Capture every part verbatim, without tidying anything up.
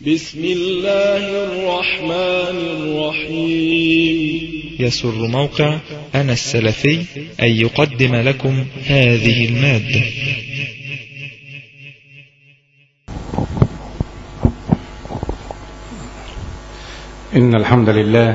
بسم الله الرحمن الرحيم. يسر موقع أنا السلفي أن يقدم لكم هذه المادة. إن الحمد لله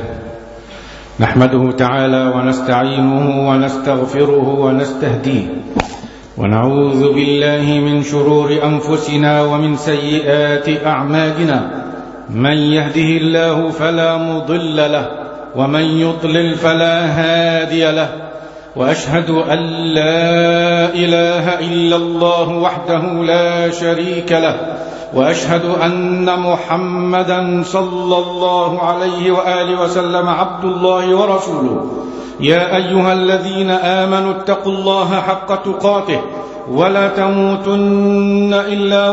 نحمده تعالى ونستعينه ونستغفره ونستهديه، ونعوذ بالله من شرور أنفسنا ومن سيئات أعمالنا. من يهده الله فلا مضل له، ومن يضلل فلا هادي له، وأشهد أن لا إله إلا الله وحده لا شريك له، وأشهد أن محمدا صلى الله عليه وآله وسلم عبد الله ورسوله. يا أيها الذين آمنوا اتقوا الله حق تقاته ولا تموتن إلا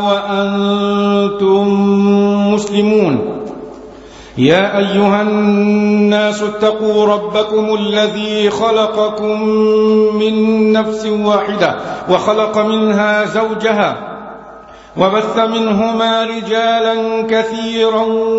وأنتم مسلمون. يا أيها الناس اتقوا ربكم الذي خلقكم من نفس واحدة وخلق منها زوجها وبث منهما رجالا كثيرا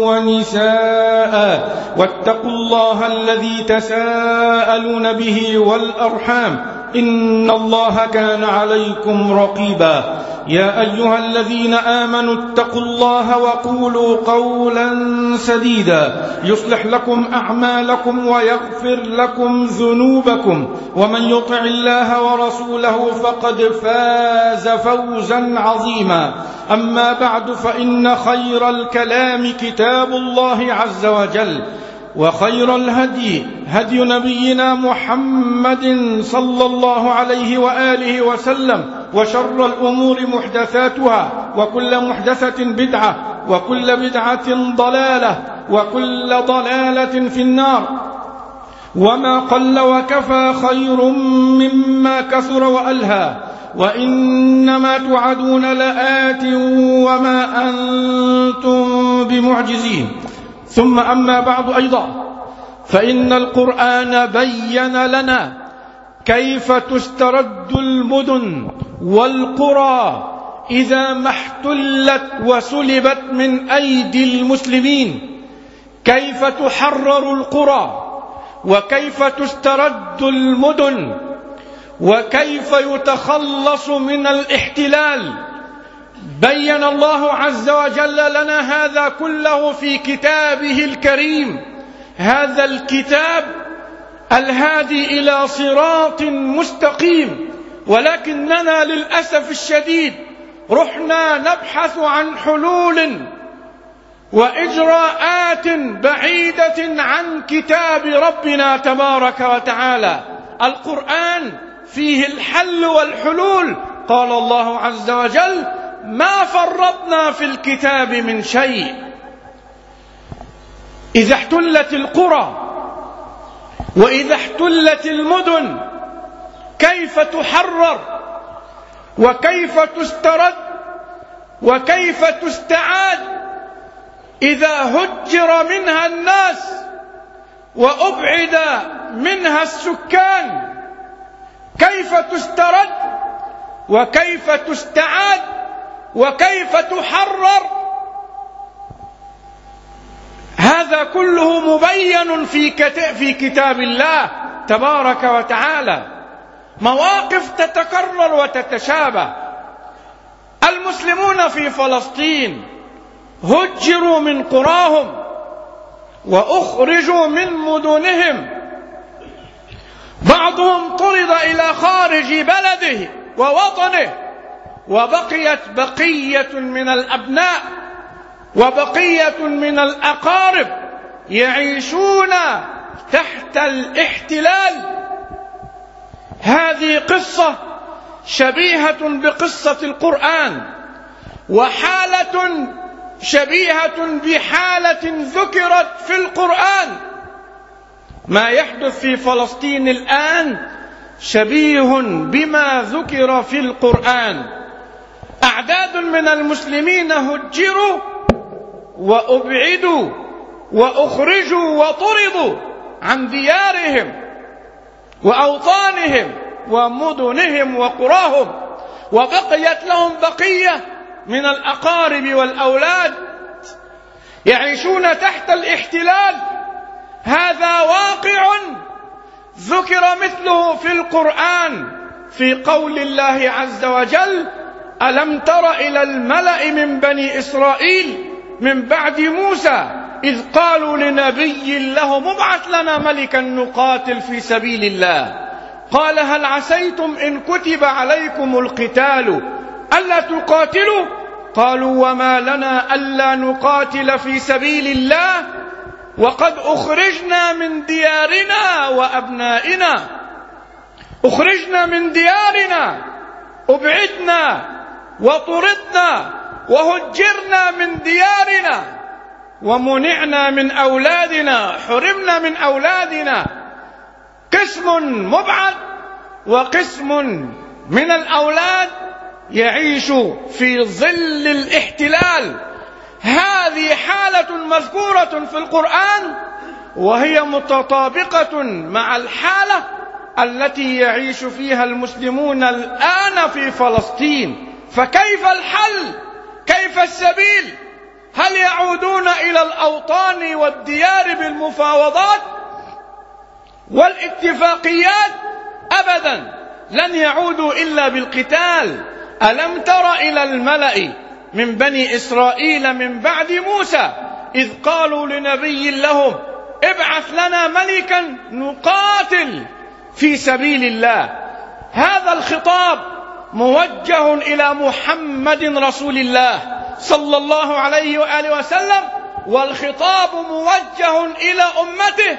ونساء، واتقوا الله الذي تساءلون به والأرحام، إن الله كان عليكم رقيبا. يا أيها الذين آمنوا اتقوا الله وقولوا قولا سديدا يصلح لكم أعمالكم ويغفر لكم ذنوبكم، ومن يطع الله ورسوله فقد فاز فوزا عظيما. أما بعد، فإن خير الكلام كتاب الله عز وجل، وخير الهدي هدي نبينا محمد صلى الله عليه وآله وسلم، وشر الأمور محدثاتها، وكل محدثة بدعة، وكل بدعة ضلالة، وكل ضلالة في النار. وما قل وكفى خير مما كثر وألهى، وإنما توعدون لآت وما أنتم بمعجزين. ثم أما بعد أيضا، فإن القرآن بين لنا كيف تسترد المدن والقرى إذا ما احتلت وسلبت من أيدي المسلمين، كيف تحرر القرى، وكيف تسترد المدن، وكيف يتخلص من الاحتلال. بين الله عز وجل لنا هذا كله في كتابه الكريم، هذا الكتاب الهادي إلى صراط مستقيم. ولكننا للأسف الشديد رحنا نبحث عن حلول وإجراءات بعيدة عن كتاب ربنا تبارك وتعالى. القرآن فيه الحل والحلول. قال الله عز وجل: ما فرطنا في الكتاب من شيء. إذا احتلت القرى وإذا احتلت المدن، كيف تحرر، وكيف تسترد، وكيف تستعاد إذا هجر منها الناس وأبعد منها السكان؟ كيف تسترد، وكيف تستعاد، وكيف تحرر؟ هذا كله مبين في كتاب الله تبارك وتعالى. مواقف تتكرر وتتشابه. المسلمون في فلسطين هجروا من قراهم وأخرجوا من مدنهم، بعضهم طرد إلى خارج بلده ووطنه، وبقيت بقية من الأبناء وبقية من الأقارب يعيشون تحت الاحتلال. هذه قصة شبيهة بقصة القرآن، وحالة شبيهة بحالة ذكرت في القرآن. ما يحدث في فلسطين الآن شبيه بما ذكر في القرآن. أعداد من المسلمين هجروا وأبعدوا وأخرجوا وطردوا عن ديارهم وأوطانهم ومدنهم وقراهم، وبقيت لهم بقية من الأقارب والأولاد يعيشون تحت الاحتلال. هذا واقع ذكر مثله في القرآن في قول الله عز وجل: ألم تر إلى الملأ من بني إسرائيل من بعد موسى إذ قالوا لنبي له ابعث لنا ملكا نقاتل في سبيل الله قال هل عسيتم إن كتب عليكم القتال ألا تقاتلوا قالوا وما لنا ألا نقاتل في سبيل الله وقد أخرجنا من ديارنا وأبنائنا أخرجنا من ديارنا أبعدنا وطردنا وهجرنا من ديارنا ومنعنا من أولادنا حرمنا من أولادنا. قسم مبعد وقسم من الأولاد يعيش في ظل الاحتلال. هذه حالة مذكورة في القرآن وهي متطابقة مع الحالة التي يعيش فيها المسلمون الآن في فلسطين. فكيف الحل؟ كيف السبيل؟ هل يعودون إلى الأوطان والديار بالمفاوضات والاتفاقيات؟ أبدا، لن يعودوا إلا بالقتال. ألم تر إلى الملأ من بني إسرائيل من بعد موسى إذ قالوا لنبي لهم ابعث لنا ملكا نقاتل في سبيل الله. هذا الخطاب موجه إلى محمد رسول الله صلى الله عليه وآله وسلم، والخطاب موجه إلى أمته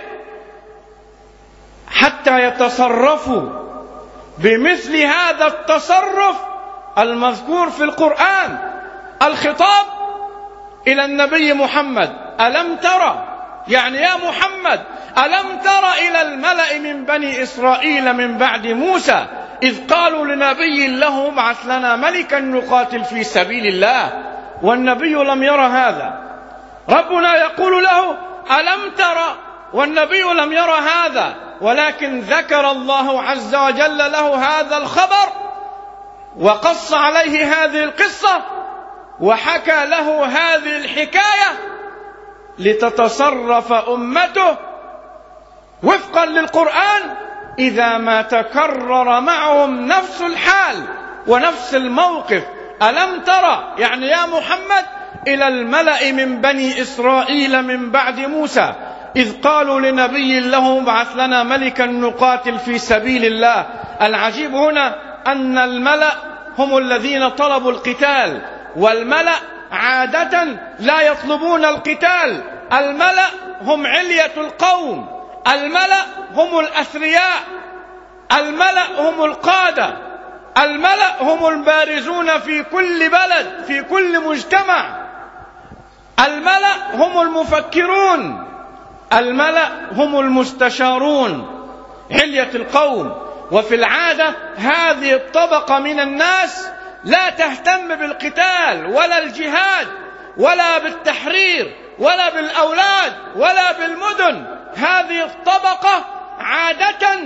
حتى يتصرفوا بمثل هذا التصرف المذكور في القرآن. الخطاب إلى النبي محمد: ألم ترى، يعني يا محمد ألم تر إلى الملأ من بني إسرائيل من بعد موسى إذ قالوا لنبي له ابعث لنا ملكا نقاتل في سبيل الله، والنبي لم ير هذا. ربنا يقول له ألم ترى، والنبي لم ير هذا، ولكن ذكر الله عز وجل له هذا الخبر وقص عليه هذه القصة وحكى له هذه الحكاية لتتصرف أمته وفقا للقرآن إذا ما تكرر معهم نفس الحال ونفس الموقف. ألم ترى، يعني يا محمد، إلى الملأ من بني إسرائيل من بعد موسى إذ قالوا لنبي له ابعث لنا ملكا نقاتل في سبيل الله. العجيب هنا أن الملأ هم الذين طلبوا القتال، والملأ عادة لا يطلبون القتال. الملأ هم علية القوم، الملأ هم الأثرياء، الملأ هم القادة، الملأ هم البارزون في كل بلد في كل مجتمع، الملأ هم المفكرون، الملأ هم المستشارون، علية القوم. وفي العادة هذه الطبقة من الناس لا تهتم بالقتال ولا الجهاد ولا بالتحرير ولا بالأولاد ولا بالمدن. هذه الطبقة عادة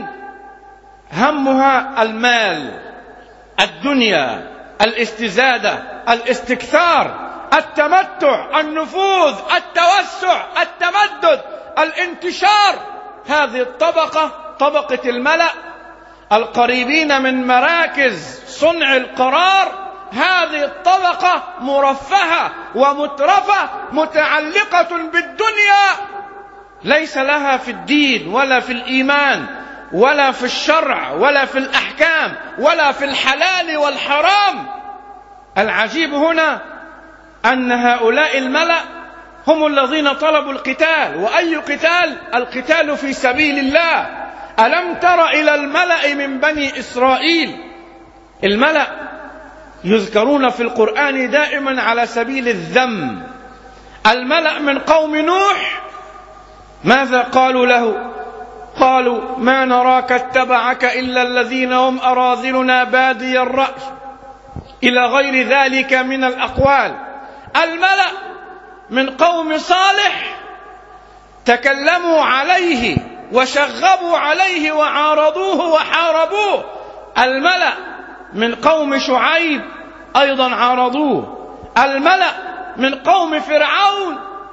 همها المال، الدنيا، الاستزادة، الاستكثار، التمتع، النفوذ، التوسع، التمدد، الانتشار. هذه الطبقة طبقة الملأ القريبين من مراكز صنع القرار. هذه الطبقة مرفهة ومترفة متعلقة بالدنيا، ليس لها في الدين ولا في الإيمان ولا في الشرع ولا في الأحكام ولا في الحلال والحرام. العجيب هنا أن هؤلاء الملأ هم الذين طلبوا القتال. وأي قتال؟ القتال في سبيل الله. ألم تر إلى الملأ من بني إسرائيل. الملأ يذكرون في القرآن دائما على سبيل الذم. الملأ من قوم نوح ماذا قالوا له؟ قالوا ما نراك اتبعك إلا الذين هم أراذلنا بادي الرأي، إلى غير ذلك من الأقوال. الملأ من قوم صالح تكلموا عليه وشغبوا عليه وعارضوه وحاربوه. الملأ من قوم شعيب أيضا عارضوه. الملأ من قوم فرعون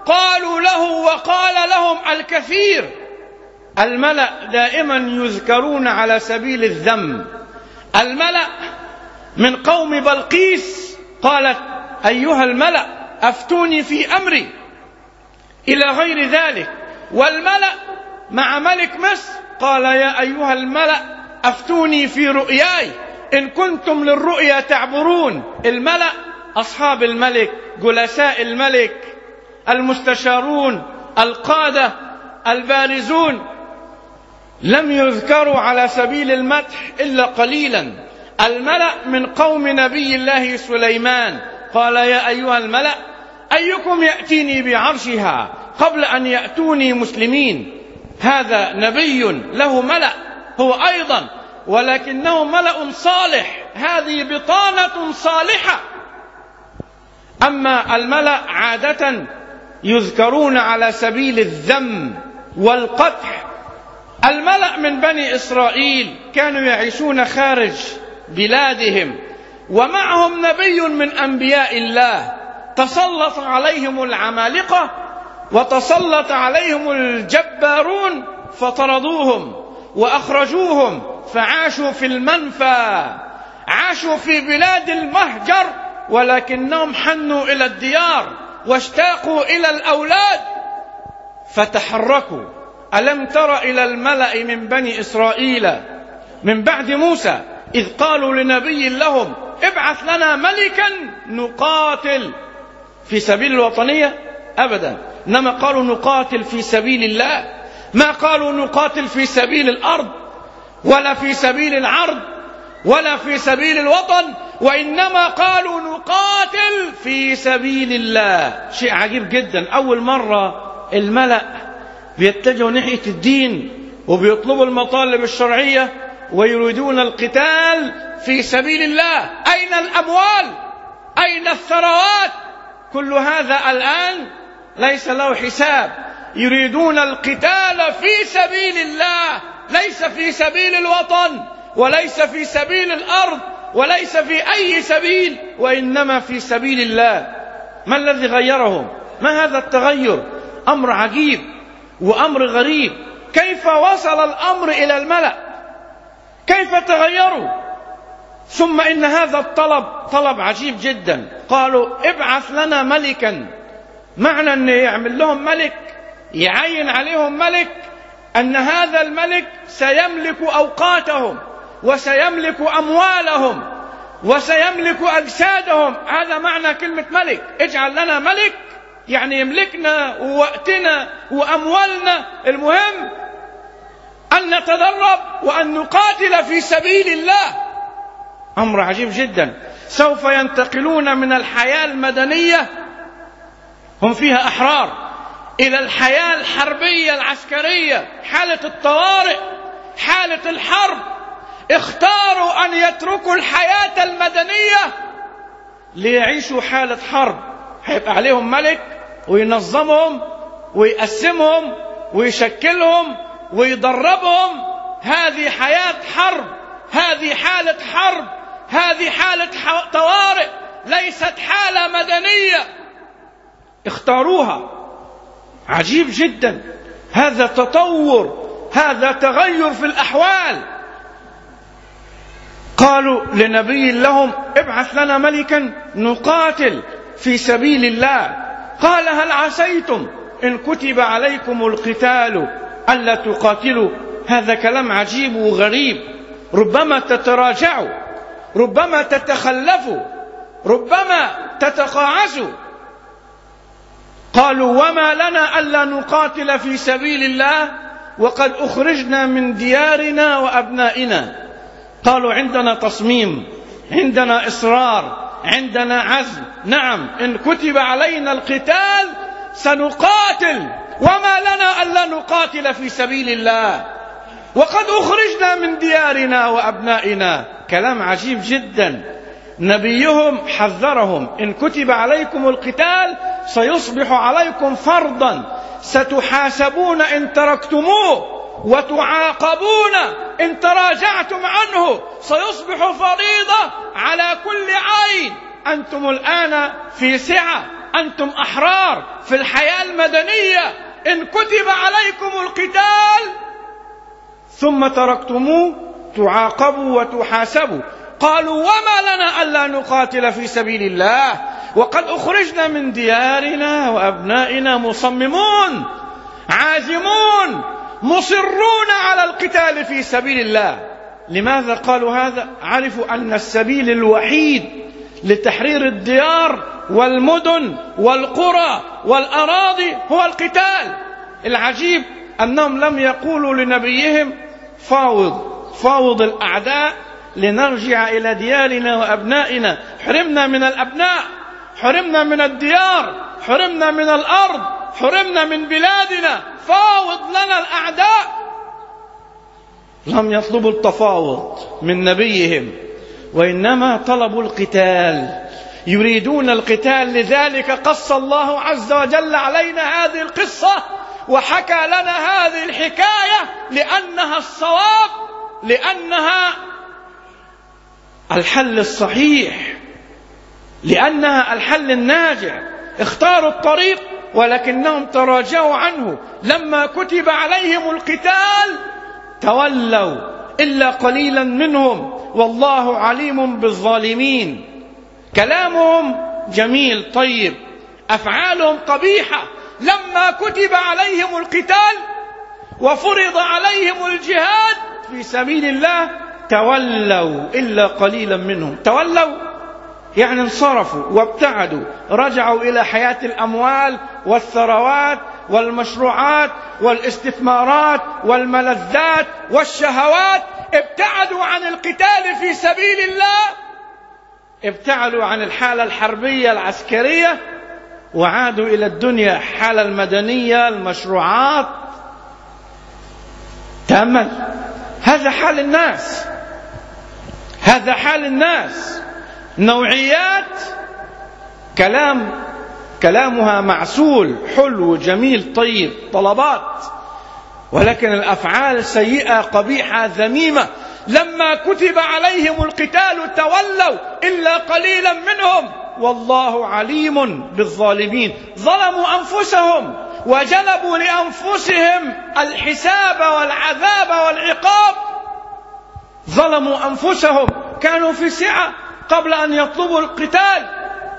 قالوا له وقال لهم الكثير. الملأ دائما يذكرون على سبيل الذم. الملأ من قوم بلقيس قالت أيها الملأ أفتوني في أمري إلى غير ذلك. والملأ مع ملك مصر قال يا أيها الملأ أفتوني في رؤياي إن كنتم للرؤيا تعبرون. الملأ أصحاب الملك، جلساء الملك، المستشارون، القادة، البارزون، لم يذكروا على سبيل المدح إلا قليلا. الملأ من قوم نبي الله سليمان قال يا أيها الملأ أيكم يأتيني بعرشها قبل أن يأتوني مسلمين. هذا نبي له ملأ هو أيضا، ولكنه ملأ صالح، هذه بطانة صالحة. أما الملأ عادة يذكرون على سبيل الذم والقدح. الملأ من بني إسرائيل كانوا يعيشون خارج بلادهم، ومعهم نبي من أنبياء الله تسلط عليهم العمالقة وتسلط عليهم الجبارون فطردوهم وأخرجوهم، فعاشوا في المنفى، عاشوا في بلاد المهجر، ولكنهم حنوا إلى الديار واشتاقوا إلى الأولاد فتحركوا. ألم تر إلى الملأ من بني إسرائيل من بعد موسى إذ قالوا لنبي لهم ابعث لنا ملكا نقاتل في سبيل الوطنية؟ أبدا، إنما قالوا نقاتل في سبيل الله، ما قالوا نقاتل في سبيل الأرض ولا في سبيل العرض ولا في سبيل الوطن، وإنما قالوا نقاتل في سبيل الله. شيء عجيب جدا. أول مرة الملأ بيتجهوا ناحية الدين وبيطلبوا المطالب الشرعية ويريدون القتال في سبيل الله. أين الأموال؟ أين الثروات؟ كل هذا الآن ليس له حساب. يريدون القتال في سبيل الله، ليس في سبيل الوطن وليس في سبيل الأرض وليس في أي سبيل، وإنما في سبيل الله. ما الذي غيرهم؟ ما هذا التغير؟ أمر عجيب وأمر غريب. كيف وصل الأمر إلى الملأ؟ كيف تغيروا؟ ثم إن هذا الطلب طلب عجيب جدا. قالوا ابعث لنا ملكا. معنى أن يعمل لهم ملك، يعين عليهم ملك، أن هذا الملك سيملك أوقاتهم وسيملك أموالهم وسيملك أجسادهم. هذا معنى كلمة ملك. اجعل لنا ملك يعني يملكنا ووقتنا وأموالنا، المهم أن نتدرب وأن نقاتل في سبيل الله. أمر عجيب جدا. سوف ينتقلون من الحياة المدنية هم فيها أحرار إلى الحياة الحربية العسكرية، حالة الطوارئ، حالة الحرب. اختاروا أن يتركوا الحياة المدنية ليعيشوا حالة حرب. هيبقى عليهم ملك وينظمهم ويقسمهم ويشكلهم ويدربهم. هذه حياة حرب، هذه حالة حرب، هذه حالة طوارئ، ليست حالة مدنية. اختاروها. عجيب جدا. هذا تطور، هذا تغير في الأحوال. قالوا لنبي لهم ابعث لنا ملكا نقاتل في سبيل الله. قال هل عسيتم إن كتب عليكم القتال ألا تقاتلوا؟ هذا كلام عجيب وغريب. ربما تتراجعوا، ربما تتخلفوا، ربما تتقاعسوا. قالوا وما لنا ألا نقاتل في سبيل الله وقد أخرجنا من ديارنا وأبنائنا. قالوا عندنا تصميم، عندنا إصرار، عندنا عزم. نعم، إن كتب علينا القتال سنقاتل، وما لنا ألا نقاتل في سبيل الله وقد أخرجنا من ديارنا وأبنائنا. كلام عجيب جدا. نبيهم حذرهم إن كتب عليكم القتال سيصبح عليكم فرضا، ستحاسبون إن تركتموه وتعاقبون إن تراجعتم عنه، سيصبح فريضة على كل عين. أنتم الآن في سعة، أنتم أحرار في الحياة المدنية، إن كتب عليكم القتال ثم تركتموه تعاقبوا وتحاسبوا. قالوا وما لنا ألا نقاتل في سبيل الله وقد أخرجنا من ديارنا وأبنائنا مصممون عازمون مصرون على القتال في سبيل الله. لماذا قالوا هذا؟ عرفوا أن السبيل الوحيد لتحرير الديار والمدن والقرى والأراضي هو القتال. العجيب أنهم لم يقولوا لنبيهم فاوض فاوض الأعداء لنرجع إلى ديارنا وأبنائنا. حرمنا من الأبناء، حرمنا من الديار، حرمنا من الأرض، حرمنا من بلادنا، فاوض لنا الأعداء. لم يطلبوا التفاوض من نبيهم، وإنما طلبوا القتال، يريدون القتال. لذلك قص الله عز وجل علينا هذه القصة وحكى لنا هذه الحكاية لأنها الصواب، لأنها الحل الصحيح، لأنها الحل الناجع. اختاروا الطريق ولكنهم تراجعوا عنه. لما كتب عليهم القتال تولوا إلا قليلا منهم، والله عليم بالظالمين. كلامهم جميل طيب، أفعالهم قبيحة. لما كتب عليهم القتال وفرض عليهم الجهاد في سبيل الله تولوا إلا قليلا منهم. تولوا يعني انصرفوا وابتعدوا، رجعوا إلى حياة الأموال والثروات والمشروعات والاستثمارات والملذات والشهوات. ابتعدوا عن القتال في سبيل الله، ابتعدوا عن الحالة الحربية العسكرية وعادوا إلى الدنيا، حالة المدنية، المشروعات. تأمل، هذا حال الناس، هذا حال الناس. نوعيات كلام كلامها معسول حلو جميل طيب، طلبات، ولكن الأفعال سيئة قبيحة ذميمة. لما كتب عليهم القتال تولوا إلا قليلا منهم، والله عليم بالظالمين. ظلموا أنفسهم وجلبوا لأنفسهم الحساب والعذاب والعقاب. ظلموا أنفسهم، كانوا في سعة قبل أن يطلبوا القتال،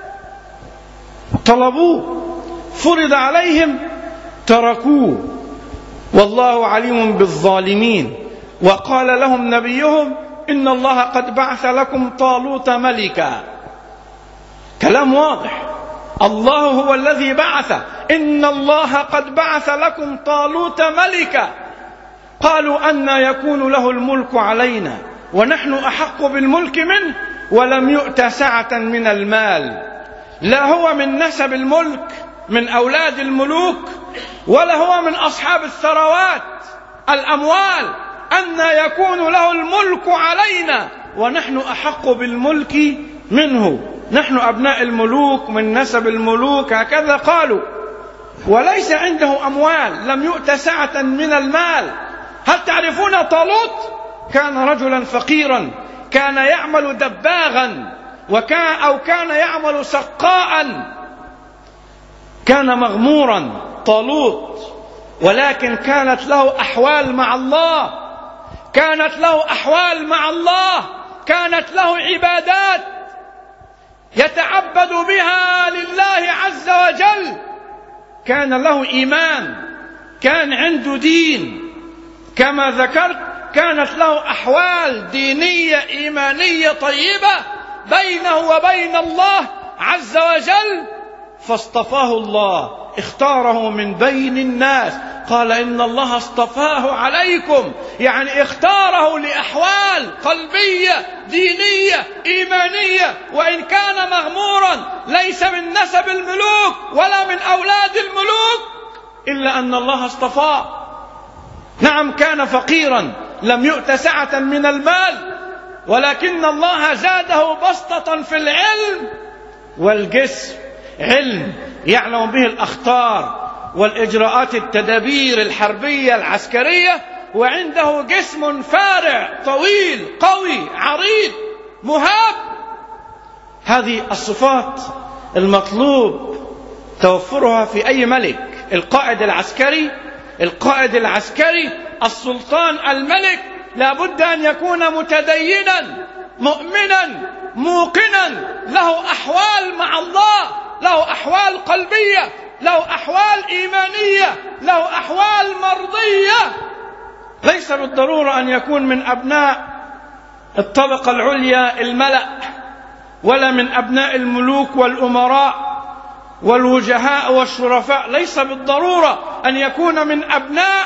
طلبوه، فرض عليهم، تركوه، والله عليم بالظالمين. وقال لهم نبيهم إن الله قد بعث لكم طالوت ملكا. كلام واضح، الله هو الذي بعث، إن الله قد بعث لكم طالوت ملكا. قالوا أن يكون له الملك علينا ونحن أحق بالملك منه ولم يؤت سعة من المال. لا هو من نسب الملك من أولاد الملوك، ولا هو من أصحاب الثروات الأموال. أن يكون له الملك علينا ونحن أحق بالملك منه، نحن أبناء الملوك من نسب الملوك، هكذا قالوا. وليس عنده أموال، لم يؤت سعة من المال. هل تعرفون طالوت؟ كان رجلا فقيرا، كان يعمل دباغا وكان أو كان يعمل سقاء، كان مغمورا طالوت، ولكن كانت له أحوال مع الله، كانت له أحوال مع الله، كانت له عبادات يتعبد بها لله عز وجل، كان له إيمان، كان عنده دين. كما ذكرت كانت له أحوال دينية إيمانية طيبة بينه وبين الله عز وجل، فاصطفاه الله، اختاره من بين الناس. قال إن الله اصطفاه عليكم، يعني اختاره لأحوال قلبية دينية إيمانية. وإن كان مغمورا ليس من نسب الملوك ولا من أولاد الملوك، إلا أن الله اصطفاه. نعم كان فقيرا، لم يؤت سعة من المال، ولكن الله زاده بسطة في العلم والجسم. علم يعلم به الأخطار والإجراءات التدابير الحربية العسكرية، وعنده جسم فارع طويل قوي عريض مهاب. هذه الصفات المطلوب توفرها في أي ملك. القائد العسكري القائد العسكري السلطان الملك لا بد أن يكون متدينا مؤمنا موقنا، له أحوال مع الله، له أحوال قلبية، له أحوال إيمانية، له أحوال مرضية. ليس بالضرورة أن يكون من أبناء الطبقة العليا الملأ، ولا من أبناء الملوك والأمراء والوجهاء والشرفاء. ليس بالضرورة أن يكون من أبناء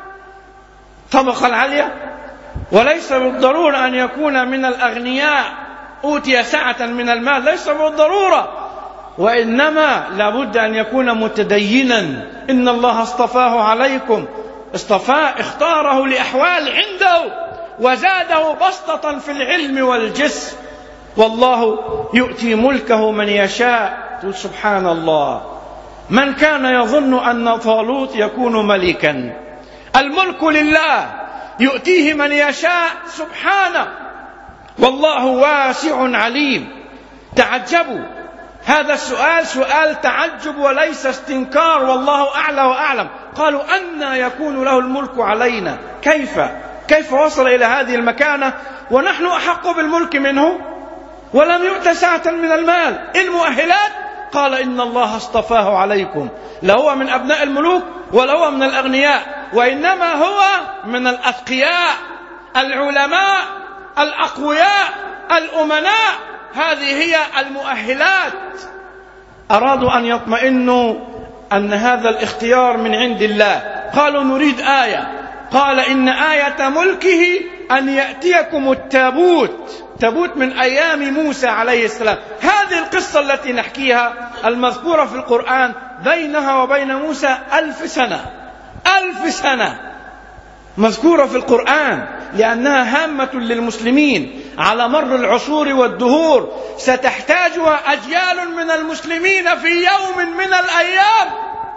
الطبقة العليا، وليس بالضرورة أن يكون من الأغنياء أوتي سعة من المال، ليس بالضرورة، وإنما لابد أن يكون متدينا. إن الله اصطفاه عليكم، اصطفاه اختاره لأحوال عنده، وزاده بسطة في العلم والجسم. والله يؤتي ملكه من يشاء. سبحان الله، من كان يظن أن طالوت يكون ملكا؟ الملك لله يؤتيه من يشاء سبحانه، والله واسع عليم. تعجبوا، هذا السؤال سؤال تعجب وليس استنكار، والله أعلى وأعلم. قالوا أنى يكون له الملك علينا؟ كيف كيف وصل إلى هذه المكانة ونحن أحق بالملك منه ولم يؤت سعة من المال؟ المؤهلات؟ قال إن الله اصطفاه عليكم. لا هو من أبناء الملوك ولا هو من الأغنياء، وإنما هو من الأتقياء العلماء الأقوياء الأمناء. هذه هي المؤهلات. أرادوا أن يطمئنوا أن هذا الاختيار من عند الله، قالوا نريد آية. قال إن آية ملكه أن يأتيكم التابوت، تابوت من أيام موسى عليه السلام. هذه القصة التي نحكيها المذكورة في القرآن بينها وبين موسى ألف سنة، ألف سنة مذكورة في القرآن، لأنها هامة للمسلمين على مر العصور والدهور، ستحتاجها أجيال من المسلمين في يوم من الأيام.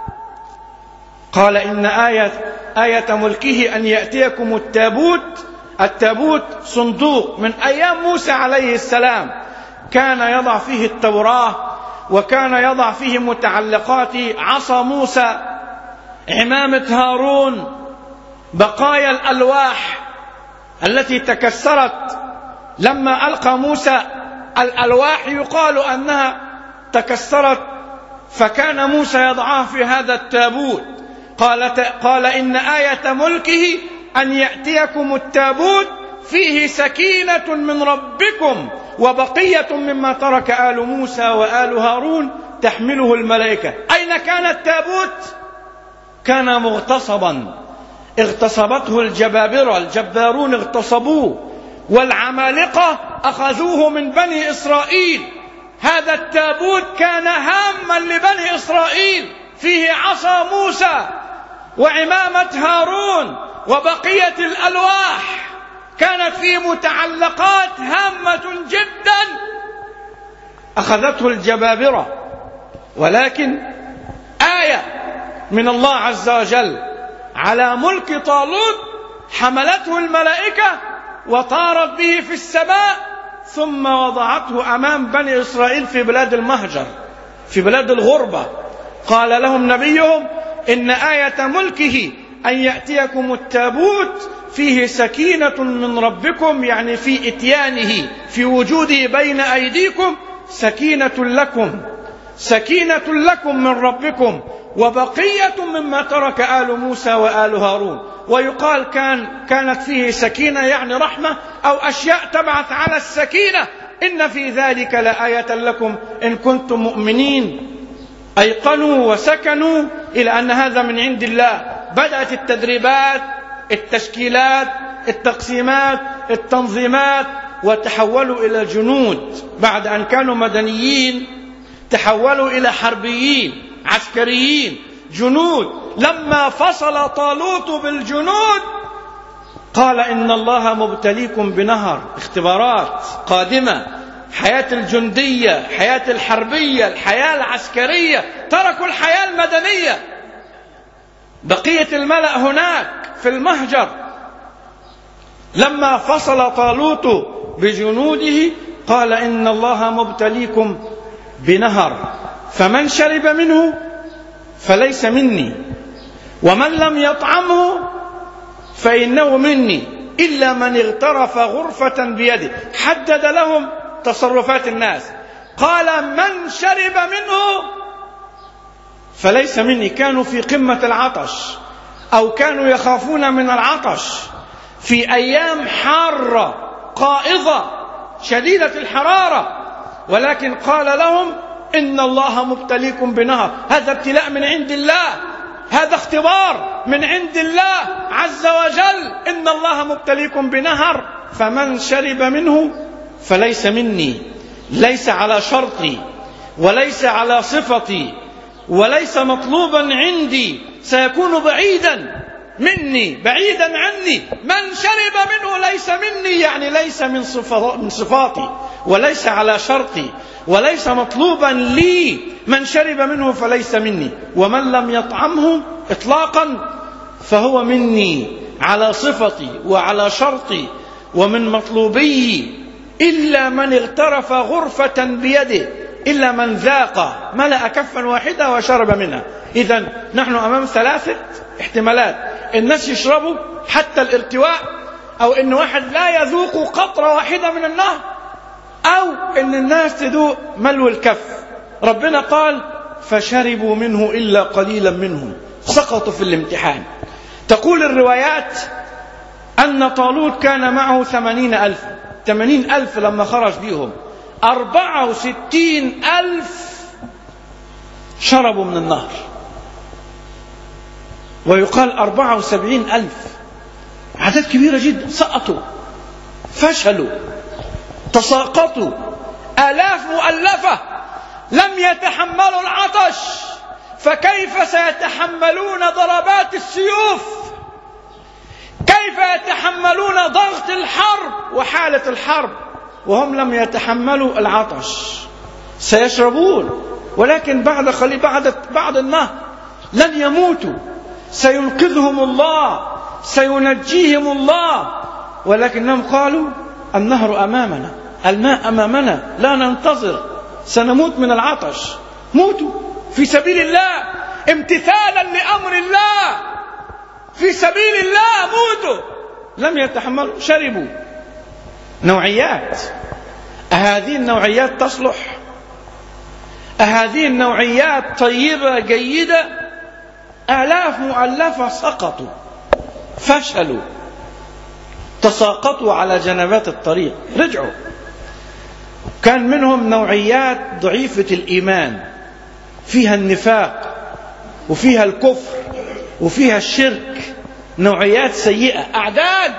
قال إن آية آية ملكه أن يأتيكم التابوت. التابوت صندوق من أيام موسى عليه السلام، كان يضع فيه التوراة، وكان يضع فيه متعلقات عصا موسى، عمامة هارون، بقايا الألواح التي تكسرت لما ألقى موسى الألواح، يقال أنها تكسرت، فكان موسى يضعها في هذا التابوت. قال, قال إن آية ملكه أن يأتيكم التابوت فيه سكينة من ربكم وبقية مما ترك آل موسى وآل هارون تحمله الملائكة. أين كان التابوت؟ كان مغتصبا، اغتصبته الجبابرة، الجبارون اغتصبوه، والعمالقة أخذوه من بني إسرائيل. هذا التابوت كان هاما لبني إسرائيل، فيه عصا موسى وعمامة هارون وبقية الألواح، كانت فيه متعلقات هامة جدا، أخذته الجبابرة. ولكن آية من الله عز وجل على ملك طالوت حملته الملائكة وطارت به في السماء، ثم وضعته أمام بني إسرائيل في بلاد المهجر، في بلاد الغربة. قال لهم نبيهم إن آية ملكه أن يأتيكم التابوت فيه سكينة من ربكم، يعني في إتيانه، في وجوده بين أيديكم، سكينة لكم، سكينة لكم من ربكم وبقية مما ترك آل موسى وآل هارون. ويقال كان كانت فيه سكينة يعني رحمة أو أشياء تبعث على السكينة. إن في ذلك لآية لكم إن كنتم مؤمنين. أيقنوا وسكنوا إلى أن هذا من عند الله. بدأت التدريبات، التشكيلات، التقسيمات، التنظيمات، وتحولوا إلى جنود. بعد أن كانوا مدنيين تحولوا إلى حربيين عسكريين جنود. لما فصل طالوت بالجنود قال إن الله مبتليكم بنهر. اختبارات قادمة، حياة الجندية، حياة الحربية، الحياة العسكرية، تركوا الحياة المدنية. بقية الملأ هناك في المهجر. لما فصل طالوت بجنوده قال إن الله مبتليكم بنهر، فمن شرب منه فليس مني، ومن لم يطعمه فإنه مني إلا من اغترف غرفة بيده. حدد لهم تصرفات الناس، قال من شرب منه فليس مني. كانوا في قمة العطش أو كانوا يخافون من العطش في أيام حارة قائضة شديدة الحرارة، ولكن قال لهم إن الله مبتليكم بنهر. هذا ابتلاء من عند الله، هذا اختبار من عند الله عز وجل. إن الله مبتليكم بنهر فمن شرب منه فليس مني. ليس على شرطي وليس على صفتي وليس مطلوبا عندي، سيكون بعيدا مني بعيدا عني. من شرب منه ليس مني، يعني ليس من من صفاتي وليس على شرطي وليس مطلوبا لي. من شرب منه فليس مني، ومن لم يطعمه إطلاقا فهو مني على صفتي وعلى شرطي ومن مطلوبي، إلا من اغترف غرفة بيده، إلا من ذاق ملأ كفا واحدة وشرب منها. إذن نحن أمام ثلاثة احتمالات: الناس يشربوا حتى الارتواء، أو إن واحد لا يذوق قطرة واحدة من النهر، أو إن الناس تذوق ملو الكف. ربنا قال فشربوا منه إلا قليلا منهم، سقطوا في الامتحان. تقول الروايات أن طالوت كان معه ثمانين ألف ثمانين ألف لما خرج بيهم أربعة وستين ألف شربوا من النهر، ويقال أربعة وسبعين ألف، عدد كبيرة جدا، سقطوا، فشلوا، تساقطوا. آلاف مؤلفة لم يتحملوا العطش، فكيف سيتحملون ضربات السيوف؟ كيف يتحملون ضغط الحرب وحالة الحرب وهم لم يتحملوا العطش؟ سيشربون، ولكن بعد خلي بعد بعد النهر لن يموتوا، سينقذهم الله، سينجيهم الله. ولكنهم قالوا النهر أمامنا، الماء أمامنا، لا ننتظر، سنموت من العطش. موتوا في سبيل الله، امتثالا لأمر الله، في سبيل الله موتوا. لم يتحملوا، شربوا. نوعيات، أهذه النوعيات تصلح؟ أهذه النوعيات طيبة جيدة؟ آلاف مؤلفة سقطوا، فشلوا، تساقطوا على جنبات الطريق، رجعوا. كان منهم نوعيات ضعيفة الإيمان، فيها النفاق وفيها الكفر وفيها الشرك، نوعيات سيئة. أعداد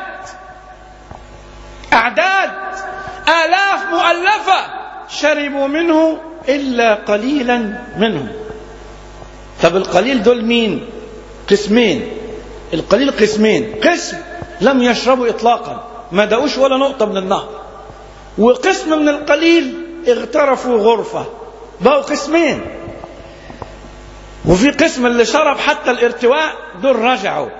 أعداد آلاف مؤلفة شربوا منه إلا قليلا منهم. طب القليل دول مين؟ قسمين. القليل قسمين: قسم لم يشربوا إطلاقا، ما دقوش ولا نقطة من النهر، وقسم من القليل اغترفوا غرفة، بقوا قسمين. وفي قسم اللي شرب حتى الارتواء، دول رجعوا،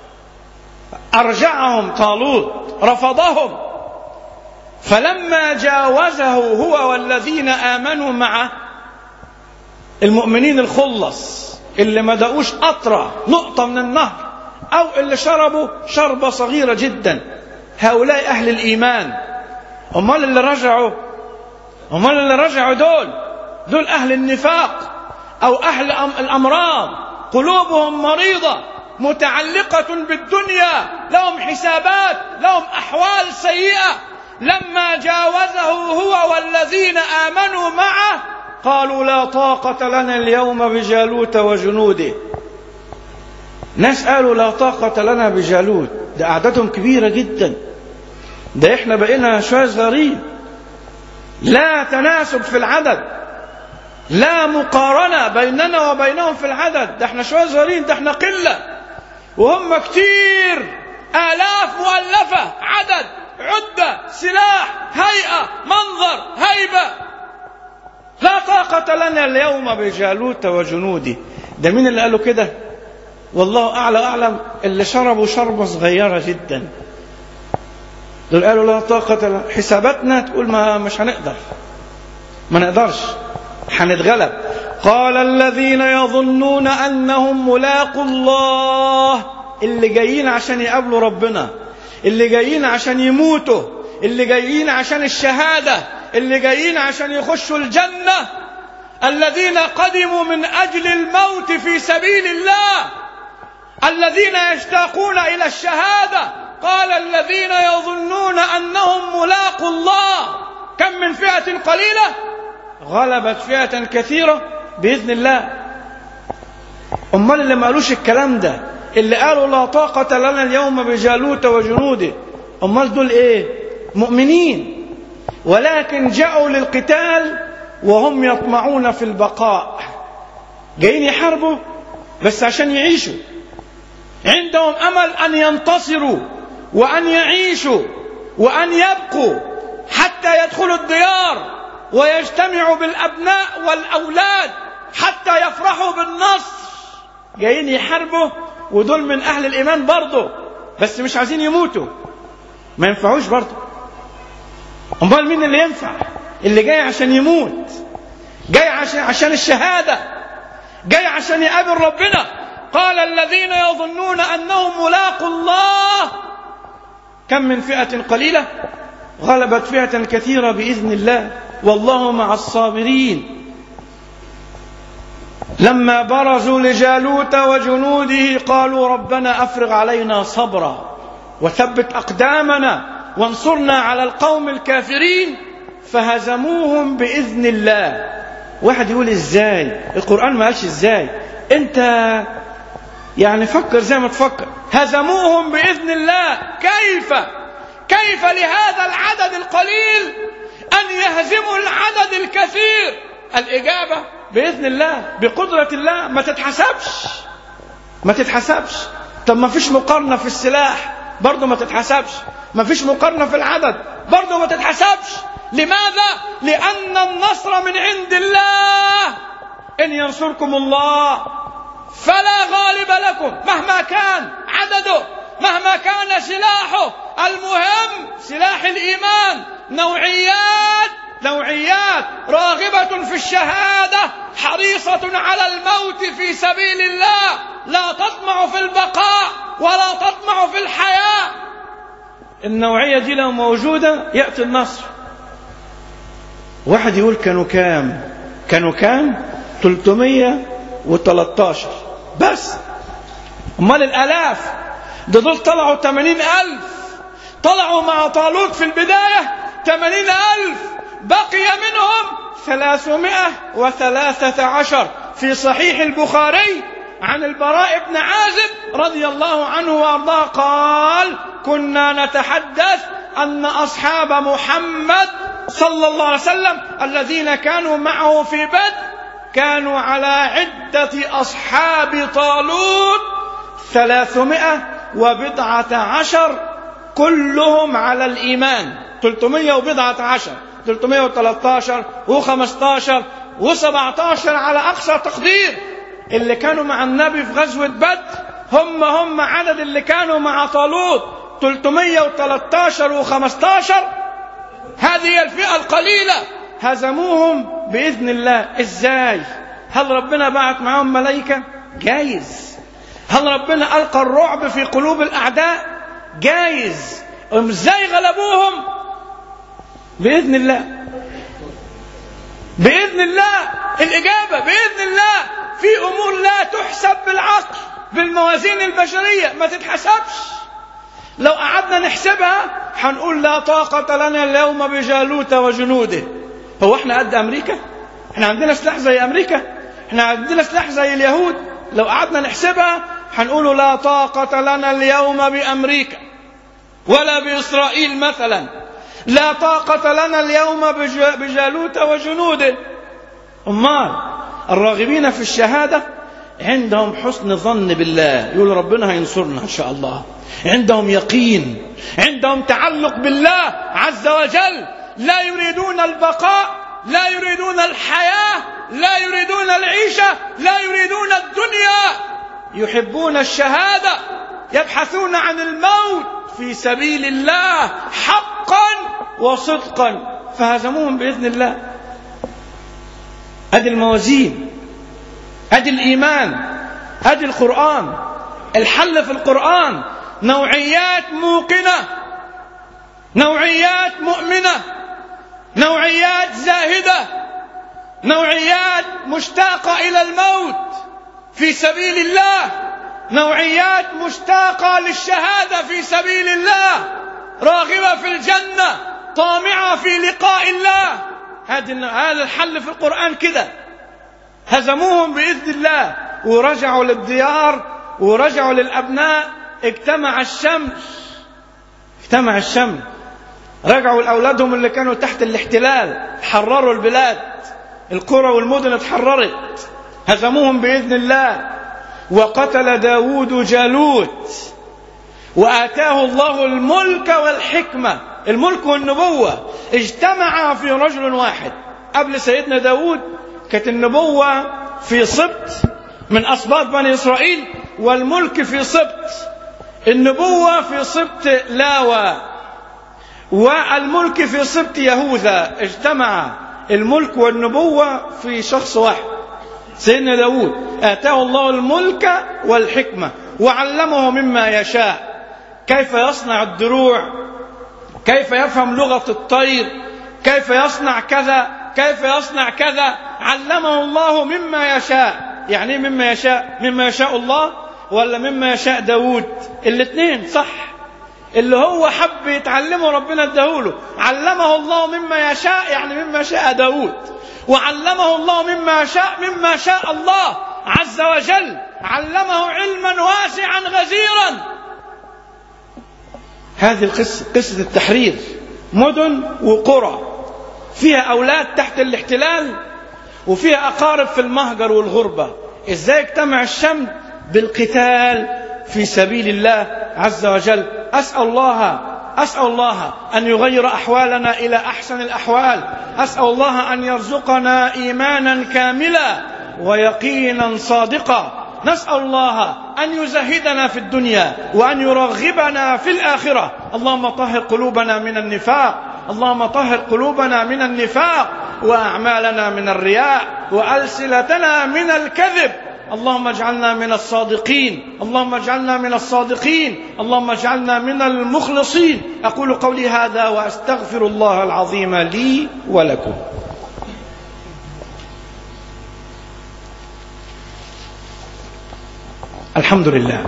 أرجعهم طالوت، رفضهم. فلما جاوزه هو والذين آمنوا معه، المؤمنين الخلص اللي ما دقوش قطرة نقطة من النهر، أو اللي شربوا شربة صغيرة جدا، هؤلاء أهل الإيمان. أمال اللي رجعوا أمال اللي رجعوا دول دول أهل النفاق أو أهل الأمراض، قلوبهم مريضة متعلقة بالدنيا، لهم حسابات، لهم أحوال سيئة. لما جاوزه هو والذين آمنوا معه قالوا لا طاقة لنا اليوم بجالوت وجنوده. ناس قالوا لا طاقة لنا بجالوت، ده أعدادهم كبيرة جدا، ده إحنا بقينا شوية صغيرين، لا تناسب في العدد، لا مقارنة بيننا وبينهم في العدد، ده إحنا شوية صغيرين، ده إحنا قلة وهم كتير، آلاف مؤلفة، عدد، عدة، سلاح، هيئة، منظر، هيبة. لا طاقة لنا اليوم بجالوت وجنوده. ده مين اللي قالوا كده؟ والله أعلى أعلم. اللي شربوا شربة صغيرة جدا، دول قالوا لا طاقة لنا. حساباتنا تقول ما مش هنقدر، ما نقدرش، هنتغلب. قال الذين يظنون أنهم ملاقوا الله، اللي جايين عشان يقابلوا ربنا، اللي جايين عشان يموتوا، اللي جايين عشان الشهادة، اللي جايين عشان يخشوا الجنة، الذين قدموا من أجل الموت في سبيل الله، الذين يشتاقون إلى الشهادة. قال الذين يظنون أنهم ملاقوا الله، كم من فئة قليلة غلبت فئة كثيرة بإذن الله. أمال اللي ما قالوش الكلام ده، اللي قالوا لا طاقة لنا اليوم بجالوت وجنوده، أمال دول إيه؟ مؤمنين، ولكن جاءوا للقتال وهم يطمعون في البقاء، جايين يحاربوا بس عشان يعيشوا، عندهم أمل أن ينتصروا وأن يعيشوا وأن يبقوا حتى يدخلوا الديار ويجتمعوا بالأبناء والأولاد حتى يفرحوا بالنصر. جايين يحاربوا، ودول من أهل الإيمان برضه، بس مش عايزين يموتوا، ما ينفعوش برضه. أمال مين اللي ينفع؟ اللي جاي عشان يموت، جاي عشان, عشان الشهادة، جاي عشان يقابل ربنا. قال الذين يظنون أنهم ملاقوا الله، كم من فئة قليلة غلبت فئة كثيرة بإذن الله، والله مع الصابرين. لما برزوا لجالوت وجنوده قالوا ربنا أفرغ علينا صبرا وثبت أقدامنا وانصرنا على القوم الكافرين، فهزموهم بإذن الله. واحد يقول إزاي؟ القرآن ما قالش إزاي، أنت يعني فكر زي ما تفكر. هزموهم بإذن الله، كيف كيف لهذا العدد القليل أن يهزموا العدد الكثير؟ الإجابة بإذن الله، بقدرة الله، ما تتحسبش ما تتحسبش. طب ما فيش مقارنة في السلاح، برضو ما تتحسبش. ما فيش مقارنة في العدد، برضو ما تتحسبش. لماذا؟ لأن النصر من عند الله. إن ينصركم الله فلا غالب لكم، مهما كان عدده، مهما كان سلاحه. المهم سلاح الإيمان، نوعيات نوعيات راغبة في الشهادة، حريصة على الموت في سبيل الله، لا تطمع في البقاء ولا تطمع في الحياة. النوعية دي لو موجودة يأتي النصر. واحد يقول كانوا كام؟ كانوا كام؟ ثلاثمية وثلاثة عشر بس. امال الالاف ده دول طلعوا ثمانين ألف، طلعوا مع طالوت في البداية ثمانين ألف، بقي منهم ثلاثمائة وثلاثة عشر. في صحيح البخاري عن البراء بن عازب رضي الله عنه وارضاه قال كنا نتحدث أن أصحاب محمد صلى الله عليه وسلم الذين كانوا معه في بدر كانوا على عدة أصحاب طالوت ثلاثمائة وبضعة عشر، كلهم على الإيمان. ثلاثمائة وبضعة عشر، ثلاثمائة وثلاثة عشر وخمسة عشر وسبعة عشر على أقصى تقدير. اللي كانوا مع النبي في غزوة بدر هم هم عدد اللي كانوا مع طالوت، ثلاثمائة وثلاثة عشر وخمسة عشر. هذه الفئة القليلة هزموهم بإذن الله. إزاي؟ هل ربنا بعث معهم ملائكة؟ جايز. هل ربنا ألقى الرعب في قلوب الأعداء؟ جايز. إزاي غلبوهم؟ بإذن الله. بإذن الله. الإجابة بإذن الله. في أمور لا تحسب بالعقل، بالموازين البشرية، ما تتحسبش. لو قعدنا نحسبها هنقول لا طاقة لنا اليوم بجالوت وجنوده. هو احنا قد أمريكا؟ احنا عندنا سلاح زي أمريكا؟ احنا عندنا سلاح زي اليهود؟ لو قعدنا نحسبها هنقول لا طاقة لنا اليوم بأمريكا ولا بإسرائيل مثلا. لا طاقة لنا اليوم بجالوت وجنوده. أمال الراغبين في الشهادة عندهم حسن ظن بالله، يقول ربنا هينصرنا إن شاء الله. عندهم يقين، عندهم تعلق بالله عز وجل. لا يريدون البقاء، لا يريدون الحياة، لا يريدون العيشة، لا يريدون الدنيا. يحبون الشهادة، يبحثون عن الموت في سبيل الله حقا وصدقا، فهزموهم بإذن الله. هذه الموازين ادي الإيمان، ادي القرآن. الحل في القرآن نوعيات موقنة، نوعيات مؤمنة، نوعيات زاهدة، نوعيات مشتاقة إلى الموت في سبيل الله، نوعيات مشتاقة للشهادة في سبيل الله، راغبة في الجنة، طامعة في لقاء الله. هذا الحل في القرآن كده. هزموهم بإذن الله ورجعوا للديار ورجعوا للأبناء. اجتمع الشمس، اجتمع الشمس، رجعوا لأولادهم اللي كانوا تحت الاحتلال، حرروا البلاد، القرى والمدن اتحررت. هزموهم بإذن الله. وقتل داود جالوت وآتاه الله الملك والحكمة. الملك والنبوة اجتمعا في رجل واحد. قبل سيدنا داود كانت النبوة في سبط من أسباط بني إسرائيل، والملك في سبط، النبوة في سبط لاوى، والملك في سبط يهوذا. اجتمع الملك والنبوة في شخص واحد، سيدنا داود. آتاه الله الملك والحكمة وعلمه مما يشاء، كيف يصنع الدروع، كيف يفهم لغة الطير، كيف يصنع كذا، كيف يصنع كذا. علمه الله مما يشاء. يعني مما يشاء؟ مما يشاء الله ولا مما يشاء داود؟ الاثنين صح. اللي هو حب يتعلمه ربنا اداهوله. علمه الله مما يشاء يعني مما شاء داود، وعلمه الله مما يشاء مما شاء الله عز وجل. علمه علما واسعا غزيرا. هذه القصة قصة التحرير. مدن وقرى فيها أولاد تحت الاحتلال وفيها أقارب في المهجر والغربة. إزاي اجتمع الشمل؟ بالقتال في سبيل الله عز وجل. أسأل الله أسأل الله أن يغير أحوالنا إلى أحسن الأحوال. أسأل الله أن يرزقنا إيمانا كاملا ويقينا صادقا. نسأل الله أن يزهدنا في الدنيا وأن يرغبنا في الآخرة. اللهم طهر قلوبنا من النفاق، اللهم طهر قلوبنا من النفاق، وأعمالنا من الرياء، وألسنتنا من الكذب. اللهم اجعلنا من الصادقين، اللهم اجعلنا من الصادقين، اللهم اجعلنا من المخلصين. أقول قولي هذا وأستغفر الله العظيم لي ولكم. الحمد لله،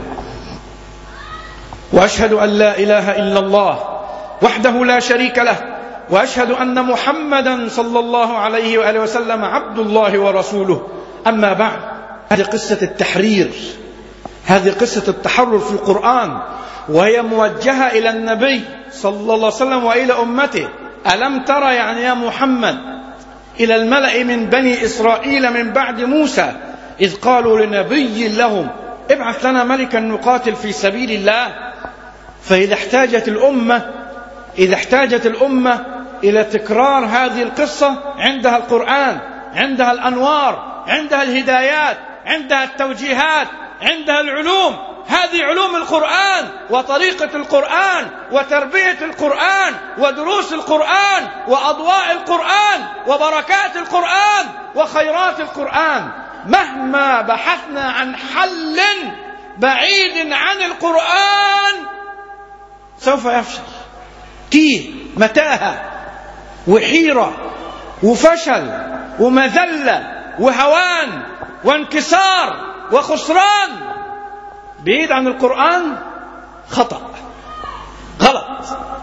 وأشهد أن لا إله إلا الله وحده لا شريك له، وأشهد أن محمدا صلى الله عليه وآله وسلم عبد الله ورسوله. أما بعد، هذه قصة التحرير، هذه قصة التحرر في القرآن، وهي موجهة إلى النبي صلى الله عليه وسلم وإلى أمته. ألم ترى يعني يا محمد إلى الملأ من بني إسرائيل من بعد موسى إذ قالوا لنبي لهم ابعث لنا ملكا نقاتل في سبيل الله. فإذا احتاجت الأمة إذا احتاجت الأمة إلى تكرار هذه القصة، عندها القرآن، عندها الأنوار، عندها الهدايات، عندها التوجيهات، عندها العلوم. هذه علوم القرآن وطريقة القرآن وتربية القرآن ودروس القرآن وأضواء القرآن وبركات القرآن وخيرات القرآن. مهما بحثنا عن حل بعيد عن القرآن سوف يفشل. تيه، متاهة وحيرة وفشل ومذلة وهوان وانكسار وخسران. بعيد عن القرآن خطأ، غلط.